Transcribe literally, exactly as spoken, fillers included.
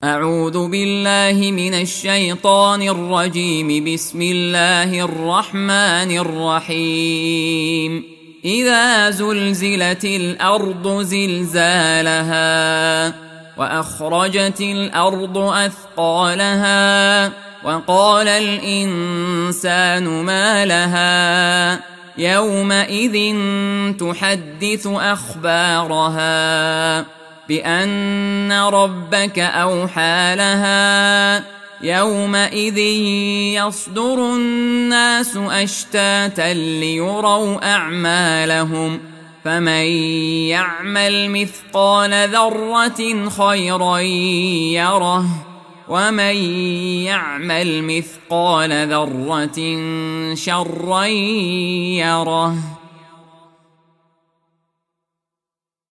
أعوذ بالله من الشيطان الرجيم. بسم الله الرحمن الرحيم. إذا زلزلت الأرض زلزالها وأخرجت الأرض أثقالها وقال الإنسان ما لها يومئذ تحدث أخبارها بأن ربك أوحى لها يومئذ يصدر الناس أشتاتا ليروا أعمالهم فمن يعمل مثقال ذرة خيرا يره ومن يعمل مثقال ذرة شرا يره.